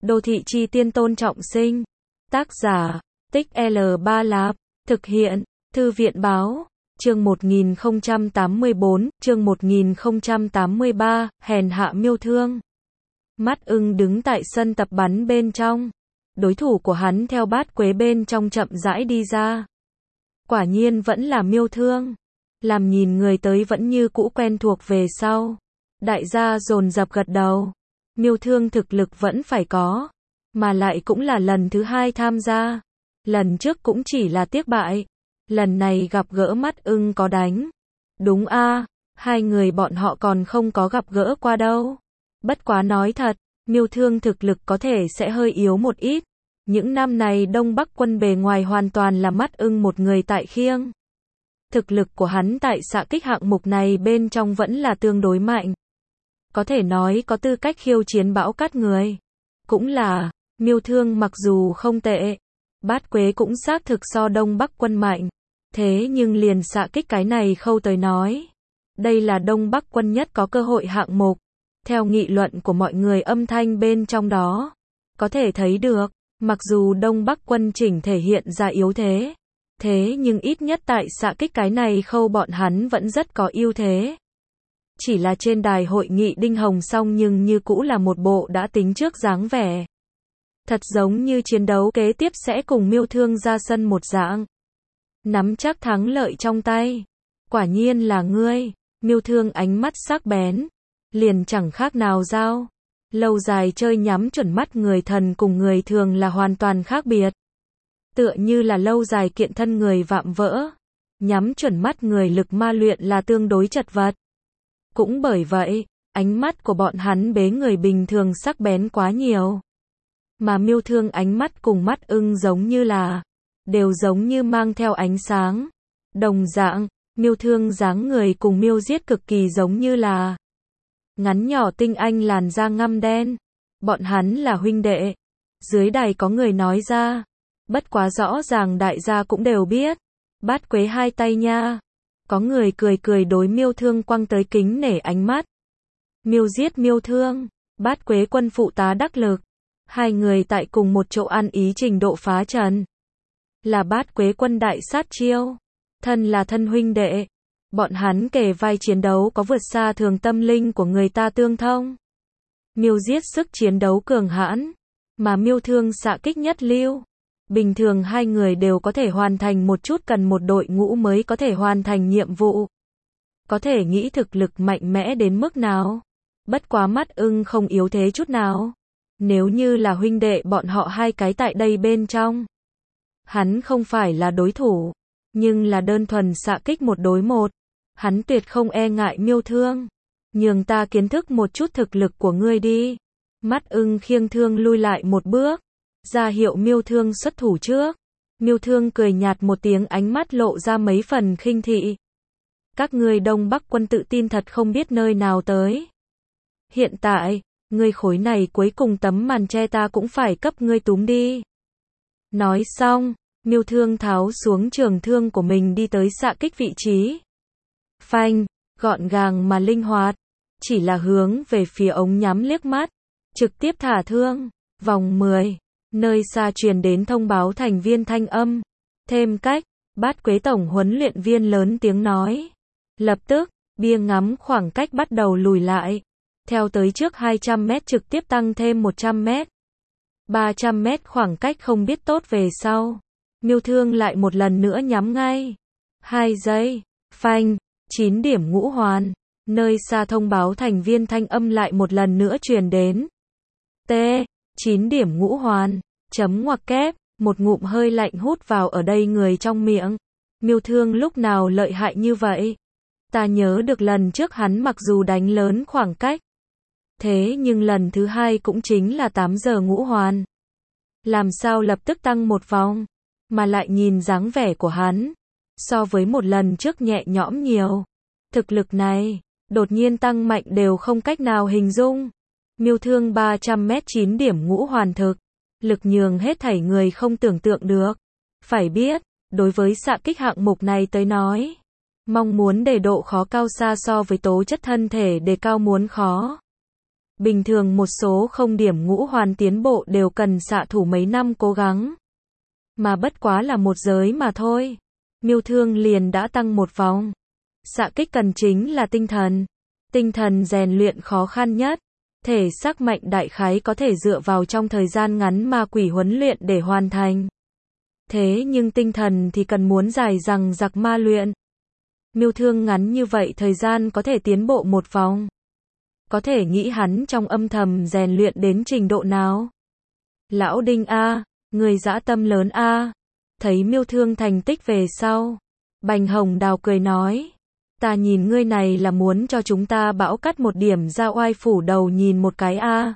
Đô thị chi tiên Tôn Trọng Sinh. Tác giả, Tích L3 Lạp. Thực hiện, Thư viện báo. Chương 1084, chương 1083, hèn hạ miêu thương. Mắt ưng đứng tại sân tập bắn bên trong. Đối thủ của hắn theo bát quế bên trong chậm rãi đi ra. Quả nhiên vẫn là miêu thương. Làm nhìn người tới vẫn như cũ quen thuộc về sau. Đại gia dồn dập gật đầu. Miêu thương thực lực vẫn phải có. Mà lại cũng là lần thứ hai tham gia. Lần trước cũng chỉ là tiếc bại. Lần này gặp gỡ mắt ưng có đánh. Đúng a, hai người bọn họ còn không có gặp gỡ qua đâu. Bất quá nói thật, miêu thương thực lực có thể sẽ hơi yếu một ít. Những năm này Đông Bắc quân bề ngoài hoàn toàn là mắt ưng một người tại khiêng. Thực lực của hắn tại xạ kích hạng mục này bên trong vẫn là tương đối mạnh. Có thể nói có tư cách khiêu chiến bão cát người. Cũng là, miêu thương mặc dù không tệ. Bát quế cũng xác thực so Đông Bắc quân mạnh. Thế nhưng liền xạ kích cái này khâu tới nói. Đây là Đông Bắc quân nhất có cơ hội hạng mục. Theo nghị luận của mọi người âm thanh bên trong đó. Có thể thấy được, mặc dù Đông Bắc quân chỉnh thể hiện ra yếu thế. Thế nhưng ít nhất tại xạ kích cái này khâu bọn hắn vẫn rất có ưu thế. Chỉ là trên đài hội nghị Đinh Hồng Song nhưng như cũ là một bộ đã tính trước dáng vẻ. Thật giống như chiến đấu kế tiếp sẽ cùng miêu thương ra sân một dạng. Nắm chắc thắng lợi trong tay. Quả nhiên là ngươi. Miêu thương ánh mắt sắc bén. Liền chẳng khác nào dao. Lâu dài chơi nhắm chuẩn mắt người thần cùng người thường là hoàn toàn khác biệt. Tựa như là lâu dài kiện thân người vạm vỡ. Nhắm chuẩn mắt người lực ma luyện là tương đối chật vật. Cũng bởi vậy, ánh mắt của bọn hắn bế người bình thường sắc bén quá nhiều. Mà miêu thương ánh mắt cùng mắt ưng giống như là, đều giống như mang theo ánh sáng. Đồng dạng, miêu thương dáng người cùng miêu giết cực kỳ giống như là ngắn nhỏ tinh anh làn da ngăm đen. Bọn hắn là huynh đệ. Dưới đài có người nói ra. Bất quá rõ ràng đại gia cũng đều biết. Bát quế hai tay nha. Có người cười cười đối miêu thương quăng tới kính nể ánh mắt. Miêu giết miêu thương. Bát quế quân phụ tá đắc lực. Hai người tại cùng một chỗ ăn ý trình độ phá trần. Là bát quế quân đại sát chiêu. Thân là thân huynh đệ. Bọn hắn kề vai chiến đấu có vượt xa thường tâm linh của người ta tương thông. Miêu giết sức chiến đấu cường hãn. Mà miêu thương xạ kích nhất lưu. Bình thường hai người đều có thể hoàn thành một chút cần một đội ngũ mới có thể hoàn thành nhiệm vụ. Có thể nghĩ thực lực mạnh mẽ đến mức nào. Bất quá mắt ưng không yếu thế chút nào. Nếu như là huynh đệ bọn họ hai cái tại đây bên trong. Hắn không phải là đối thủ. Nhưng là đơn thuần xạ kích một đối một. Hắn tuyệt không e ngại miêu thương. Nhường ta kiến thức một chút thực lực của ngươi đi. Mắt ưng khiêng thương lui lại một bước. Ra hiệu miêu thương xuất thủ trước. Miêu thương cười nhạt một tiếng ánh mắt lộ ra mấy phần khinh thị. Các ngươi Đông Bắc quân tự tin thật không biết nơi nào tới. Hiện tại, ngươi khối này cuối cùng tấm màn che ta cũng phải cấp ngươi túm đi. Nói xong, miêu thương tháo xuống trường thương của mình đi tới xạ kích vị trí. Phanh, gọn gàng mà linh hoạt. Chỉ là hướng về phía ống nhắm liếc mắt. Trực tiếp thả thương. Vòng 10. Nơi xa truyền đến thông báo thành viên thanh âm. Thêm cách, bát quế tổng huấn luyện viên lớn tiếng nói. Lập tức, bia ngắm khoảng cách bắt đầu lùi lại. Theo tới trước 200 mét trực tiếp tăng thêm 100 mét. 300 mét khoảng cách không biết tốt về sau. Miêu thương lại một lần nữa nhắm ngay. 2 giây. Phanh. 9 điểm ngũ hoàn. Nơi xa thông báo thành viên thanh âm lại một lần nữa truyền đến. T. 9 điểm ngũ hoàn. Chấm ngoặc kép. Một ngụm hơi lạnh hút vào ở đây người trong miệng. Miêu thương lúc nào lợi hại như vậy? Ta nhớ được lần trước hắn mặc dù đánh lớn khoảng cách. Thế nhưng lần thứ hai cũng chính là 8 giờ ngũ hoàn. Làm sao lập tức tăng một vòng? Mà lại nhìn dáng vẻ của hắn. So với một lần trước nhẹ nhõm nhiều. Thực lực này, đột nhiên tăng mạnh đều không cách nào hình dung. Miêu thương 300 mét 9 điểm ngũ hoàn thực. Lực nhường hết thảy người không tưởng tượng được. Phải biết, đối với xạ kích hạng mục này tới nói. Mong muốn để độ khó cao xa so với tố chất thân thể đề cao muốn khó. Bình thường một số không điểm ngũ hoàn tiến bộ đều cần xạ thủ mấy năm cố gắng. Mà bất quá là một giới mà thôi. Miêu Thương liền đã tăng một vòng. Xạ kích cần chính là tinh thần. Tinh thần rèn luyện khó khăn nhất. Thể xác mạnh đại khái có thể dựa vào trong thời gian ngắn ma quỷ huấn luyện để hoàn thành. Thế nhưng tinh thần thì cần muốn dài dằng dặc ma luyện. Miêu Thương ngắn như vậy thời gian có thể tiến bộ một vòng. Có thể nghĩ hắn trong âm thầm rèn luyện đến trình độ nào. Lão Đinh a, người dã tâm lớn a. Thấy Miêu Thương thành tích về sau, Bành Hồng Đào cười nói, ta nhìn ngươi này là muốn cho chúng ta bão cắt một điểm ra oai phủ đầu nhìn một cái a.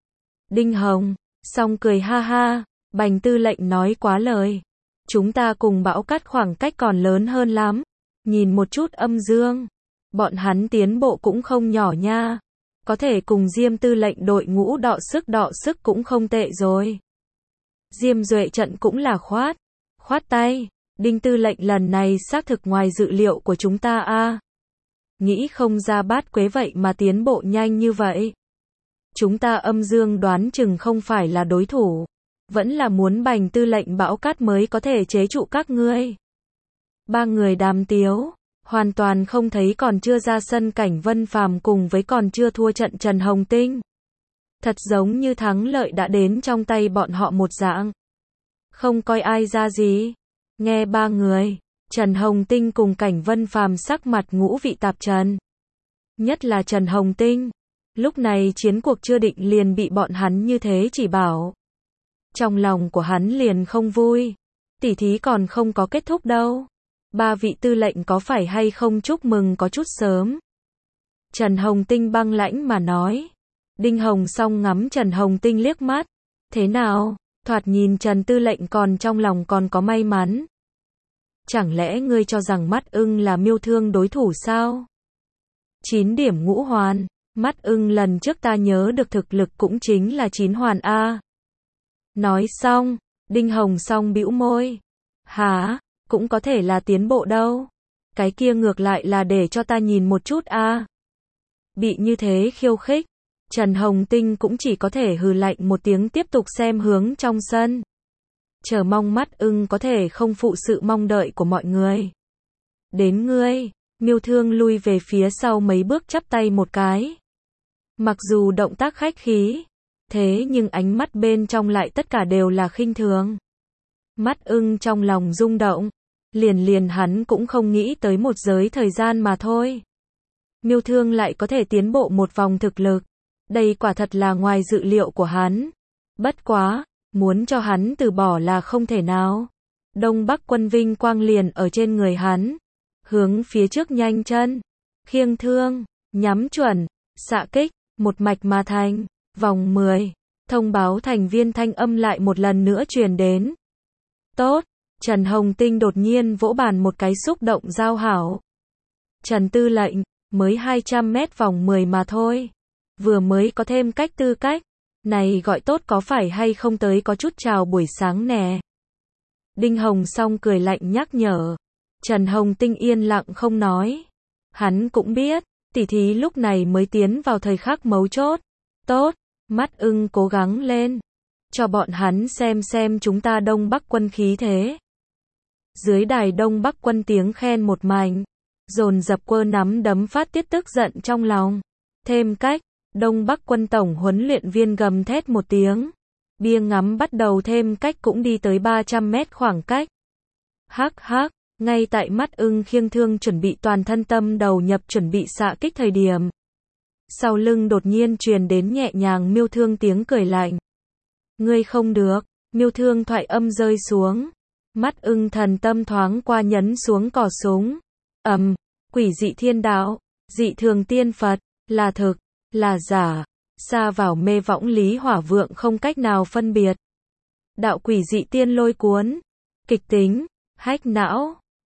Đinh Hồng, xong cười ha ha, Bành tư lệnh nói quá lời. Chúng ta cùng bão cắt khoảng cách còn lớn hơn lắm. Nhìn một chút Âm Dương, bọn hắn tiến bộ cũng không nhỏ nha. Có thể cùng Diêm tư lệnh đội ngũ đọ sức cũng không tệ rồi. Diêm Duệ trận cũng là khoát tay. Đinh tư lệnh lần này xác thực ngoài dự liệu của chúng ta a. Nghĩ không ra Bát Quế vậy mà tiến bộ nhanh như vậy. Chúng ta Âm Dương đoán chừng không phải là đối thủ. Vẫn là muốn Bành tư lệnh bão cát mới có thể chế trụ các ngươi. Ba người đàm tiếu, hoàn toàn không thấy còn chưa ra sân Cảnh Vân Phàm cùng với còn chưa thua trận Trần Hồng Tinh. Thật giống như thắng lợi đã đến trong tay bọn họ một dạng. Không coi ai ra gì. Nghe ba người, Trần Hồng Tinh cùng Cảnh Vân Phàm sắc mặt ngũ vị tạp trần. Nhất là Trần Hồng Tinh. Lúc này chiến cuộc chưa định liền bị bọn hắn như thế chỉ bảo. Trong lòng của hắn liền không vui. Tỉ thí còn không có kết thúc đâu. Ba vị tư lệnh có phải hay không chúc mừng có chút sớm. Trần Hồng Tinh băng lãnh mà nói. Đinh Hồng Song ngắm Trần Hồng Tinh liếc mắt. Thế nào, thoạt nhìn Trần tư lệnh còn trong lòng còn có may mắn. Chẳng lẽ ngươi cho rằng Mắt Ưng là Miêu Thương đối thủ sao? 9 điểm ngũ hoàn, Mắt Ưng lần trước ta nhớ được thực lực cũng chính là 9 hoàn a. Nói xong, Đinh Hồng Song bĩu môi. Hả, cũng có thể là tiến bộ đâu. Cái kia ngược lại là để cho ta nhìn một chút a. Bị như thế khiêu khích, Trần Hồng Tinh cũng chỉ có thể hừ lạnh một tiếng tiếp tục xem hướng trong sân. Chờ mong Mắt Ưng có thể không phụ sự mong đợi của mọi người. Đến ngươi, Miêu Thương lui về phía sau mấy bước chắp tay một cái. Mặc dù động tác khách khí, thế nhưng ánh mắt bên trong lại tất cả đều là khinh thường. Mắt Ưng trong lòng rung động, liền hắn cũng không nghĩ tới một giới thời gian mà thôi. Miêu Thương lại có thể tiến bộ một vòng thực lực. Đây quả thật là ngoài dự liệu của hắn. Bất quá, muốn cho hắn từ bỏ là không thể nào. Đông Bắc quân vinh quang liền ở trên người hắn. Hướng phía trước nhanh chân. Khiêng thương, nhắm chuẩn, xạ kích, một mạch mà thành. Vòng 10, thông báo thành viên thanh âm lại một lần nữa truyền đến. Tốt, Trần Hồng Tinh đột nhiên vỗ bàn một cái xúc động giao hảo. Trần tư lệnh, mới 200 mét vòng 10 mà thôi. Vừa mới có thêm tư cách. Này gọi tốt có phải hay không tới có chút chào buổi sáng nè. Đinh Hồng Song cười lạnh nhắc nhở. Trần Hồng Tinh yên lặng không nói. Hắn cũng biết, tỉ thí lúc này mới tiến vào thời khắc mấu chốt. Tốt, Mắt Ưng cố gắng lên. Cho bọn hắn xem chúng ta Đông Bắc quân khí thế. Dưới đài Đông Bắc quân tiếng khen một mảnh. Dồn dập quơ nắm đấm phát tiết tức giận trong lòng. Thêm cách, Đông Bắc quân tổng huấn luyện viên gầm thét một tiếng. Bia ngắm bắt đầu thêm cách cũng đi tới 300 mét khoảng cách. Hắc, ngay tại Mắt Ưng khiêng thương chuẩn bị toàn thân tâm đầu nhập chuẩn bị xạ kích thời điểm. Sau lưng đột nhiên truyền đến nhẹ nhàng Miêu Thương tiếng cười lạnh. Ngươi không được, Miêu Thương thoại âm rơi xuống. Mắt Ưng thần tâm thoáng qua nhấn xuống cò súng. Quỷ dị thiên đạo, dị thường tiên Phật, là thực, là giả, xa vào mê võng lý hỏa vượng không cách nào phân biệt. Đạo quỷ dị tiên lôi cuốn, kịch tính, hách não.